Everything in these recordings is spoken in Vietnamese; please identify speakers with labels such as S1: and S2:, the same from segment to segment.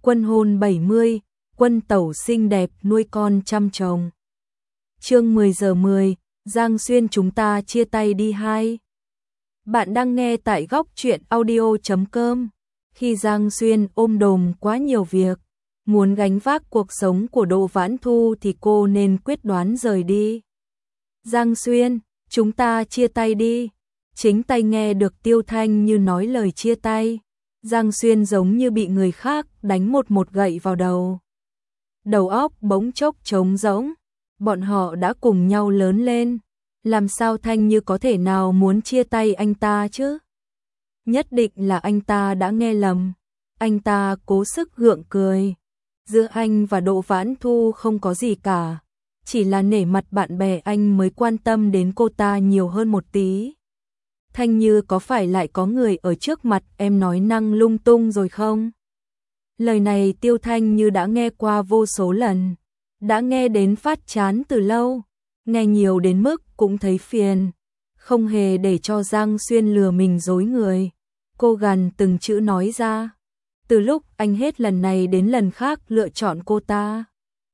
S1: Quân hôn 70, quân tẩu xinh đẹp nuôi con chăm chồng. Chương 10 giờ 10, Giang Xuyên chúng ta chia tay đi hai. Bạn đang nghe tại góc truyện audio.com. Khi Giang Xuyên ôm đồm quá nhiều việc, muốn gánh vác cuộc sống của Đỗ Vãn Thu thì cô nên quyết đoán rời đi. Giang Xuyên, chúng ta chia tay đi. Chính tai nghe được Tiêu Thanh Như nói lời chia tay. Giang Xuyên giống như bị người khác đánh một gậy vào đầu. Đầu óc bỗng chốc trống rỗng. Bọn họ đã cùng nhau lớn lên. Làm sao Thanh Như có thể nào muốn chia tay anh ta chứ? Nhất định là anh ta đã nghe lầm. Anh ta cố sức gượng cười. Giữa anh và Đỗ Vãn Thu không có gì cả. Chỉ là nể mặt bạn bè anh mới quan tâm đến cô ta nhiều hơn một tí. Thanh Như có phải lại có người ở trước mặt em nói năng lung tung rồi không? Lời này Tiêu Thanh Như đã nghe qua vô số lần. Đã nghe đến phát chán từ lâu. Nghe nhiều đến mức cũng thấy phiền. Không hề để cho Giang Xuyên lừa mình dối người. Cô gằn từng chữ nói ra. Từ lúc anh hết lần này đến lần khác lựa chọn cô ta.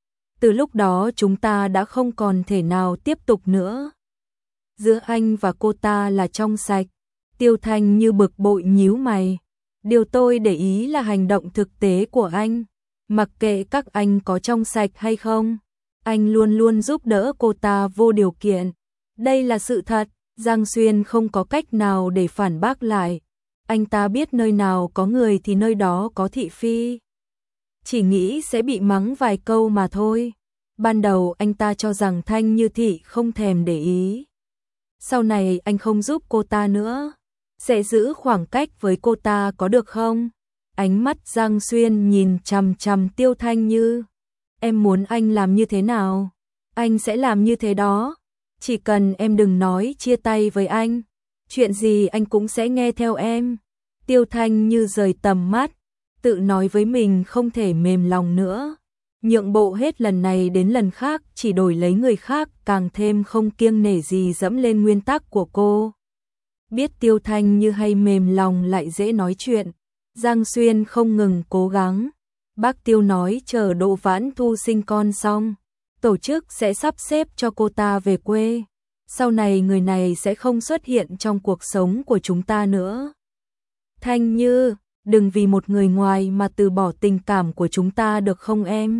S1: Từ lúc đó chúng ta đã không còn thể nào tiếp tục nữa. Giữa anh và cô ta là trong sạch. Tiêu Thanh Như bực bội nhíu mày. Điều tôi để ý là hành động thực tế của anh. Mặc kệ các anh có trong sạch hay không, anh luôn luôn giúp đỡ cô ta vô điều kiện. Đây là sự thật. Giang Xuyên không có cách nào để phản bác lại. Anh ta biết nơi nào có người thì nơi đó có thị phi. Chỉ nghĩ sẽ bị mắng vài câu mà thôi. Ban đầu anh ta cho rằng Thanh Như thị không thèm để ý. Sau này anh không giúp cô ta nữa. Sẽ giữ khoảng cách với cô ta có được không? Ánh mắt Giang Xuyên nhìn chằm chằm Tiêu Thanh Như. Em muốn anh làm như thế nào? Anh sẽ làm như thế đó. Chỉ cần em đừng nói chia tay với anh. Chuyện gì anh cũng sẽ nghe theo em. Tiêu Thanh Như rời tầm mắt. Tự nói với mình không thể mềm lòng nữa. Nhượng bộ hết lần này đến lần khác chỉ đổi lấy người khác càng thêm không kiêng nể gì dẫm lên nguyên tắc của cô. Biết Tiêu Thanh Như hay mềm lòng lại dễ nói chuyện. Giang Xuyên không ngừng cố gắng. Bác Tiêu nói chờ Đỗ Vãn Thu sinh con xong, tổ chức sẽ sắp xếp cho cô ta về quê. Sau này người này sẽ không xuất hiện trong cuộc sống của chúng ta nữa. Thanh Như, đừng vì một người ngoài mà từ bỏ tình cảm của chúng ta được không em?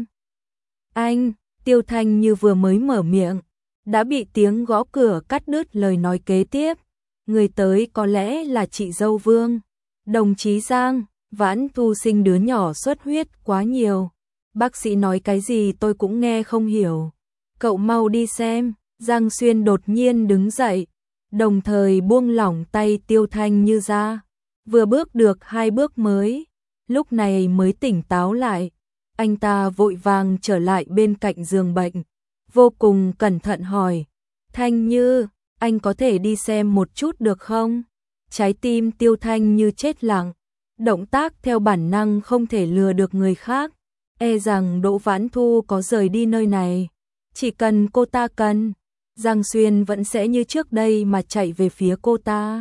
S1: Anh, Tiêu Thanh Như vừa mới mở miệng, đã bị tiếng gõ cửa cắt đứt lời nói kế tiếp. Người tới có lẽ là chị dâu Vương. Đồng chí Giang, Vãn Thu sinh đứa nhỏ xuất huyết quá nhiều. Bác sĩ nói cái gì tôi cũng nghe không hiểu. Cậu mau đi xem. Giang Xuyên đột nhiên đứng dậy, đồng thời buông lỏng tay Tiêu Thanh Như ra. Vừa bước được 2 bước mới, lúc này mới tỉnh táo lại. Anh ta vội vàng trở lại bên cạnh giường bệnh, vô cùng cẩn thận hỏi. Thanh Như, anh có thể đi xem một chút được không? Trái tim Tiêu Thanh Như chết lặng. Động tác theo bản năng không thể lừa được người khác. E rằng Đỗ Vãn Thu có rời đi nơi này. Chỉ cần cô ta cần, Giang Xuyên vẫn sẽ như trước đây mà chạy về phía cô ta.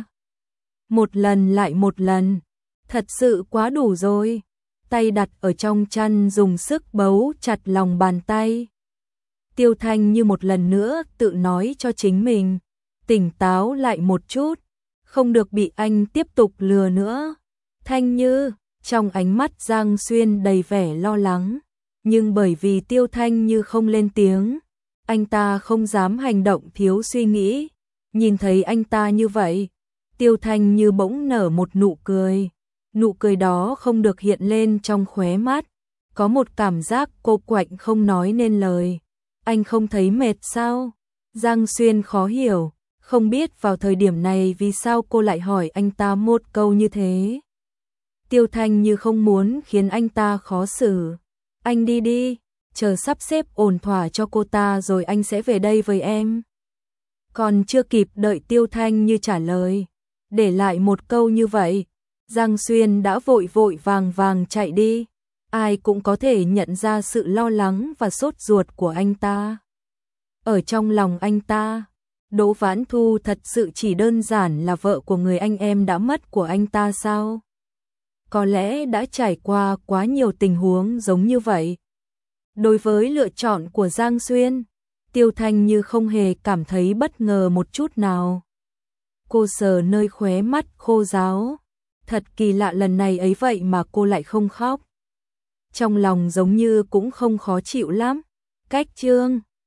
S1: Một lần lại một lần. Thật sự quá đủ rồi. Tay đặt ở trong chăn dùng sức bấu chặt lòng bàn tay. Tiêu Thanh Như một lần nữa tự nói cho chính mình. Tỉnh táo lại một chút. Không được bị anh tiếp tục lừa nữa. Thanh Như, trong ánh mắt Giang Xuyên đầy vẻ lo lắng. Nhưng bởi vì Tiêu Thanh Như không lên tiếng, anh ta không dám hành động thiếu suy nghĩ. Nhìn thấy anh ta như vậy, Tiêu Thanh Như bỗng nở một nụ cười. Nụ cười đó không được hiện lên trong khóe mắt. Có một cảm giác cô quạnh không nói nên lời. Anh không thấy mệt sao? Giang Xuyên khó hiểu. Không biết vào thời điểm này vì sao cô lại hỏi anh ta một câu như thế. Tiêu Thanh Như không muốn khiến anh ta khó xử. Anh đi đi, chờ sắp xếp ổn thỏa cho cô ta rồi anh sẽ về đây với em. Còn chưa kịp đợi Tiêu Thanh Như trả lời, để lại một câu như vậy, Giang Xuyên đã vội vội vàng vàng chạy đi. Ai cũng có thể nhận ra sự lo lắng và sốt ruột của anh ta. Ở trong lòng anh ta, Đỗ Vãn Thu thật sự chỉ đơn giản là vợ của người anh em đã mất của anh ta sao? có lẽ đã trải qua quá nhiều tình huống giống như vậy. Đối với lựa chọn của Giang Xuyên, Tiêu Thanh như không hề cảm thấy bất ngờ một chút nào. Cô sờ nơi khóe mắt khô ráo. Thật kỳ lạ, lần này ấy vậy mà cô lại không khóc. Trong lòng giống như cũng không khó chịu lắm. Cách chương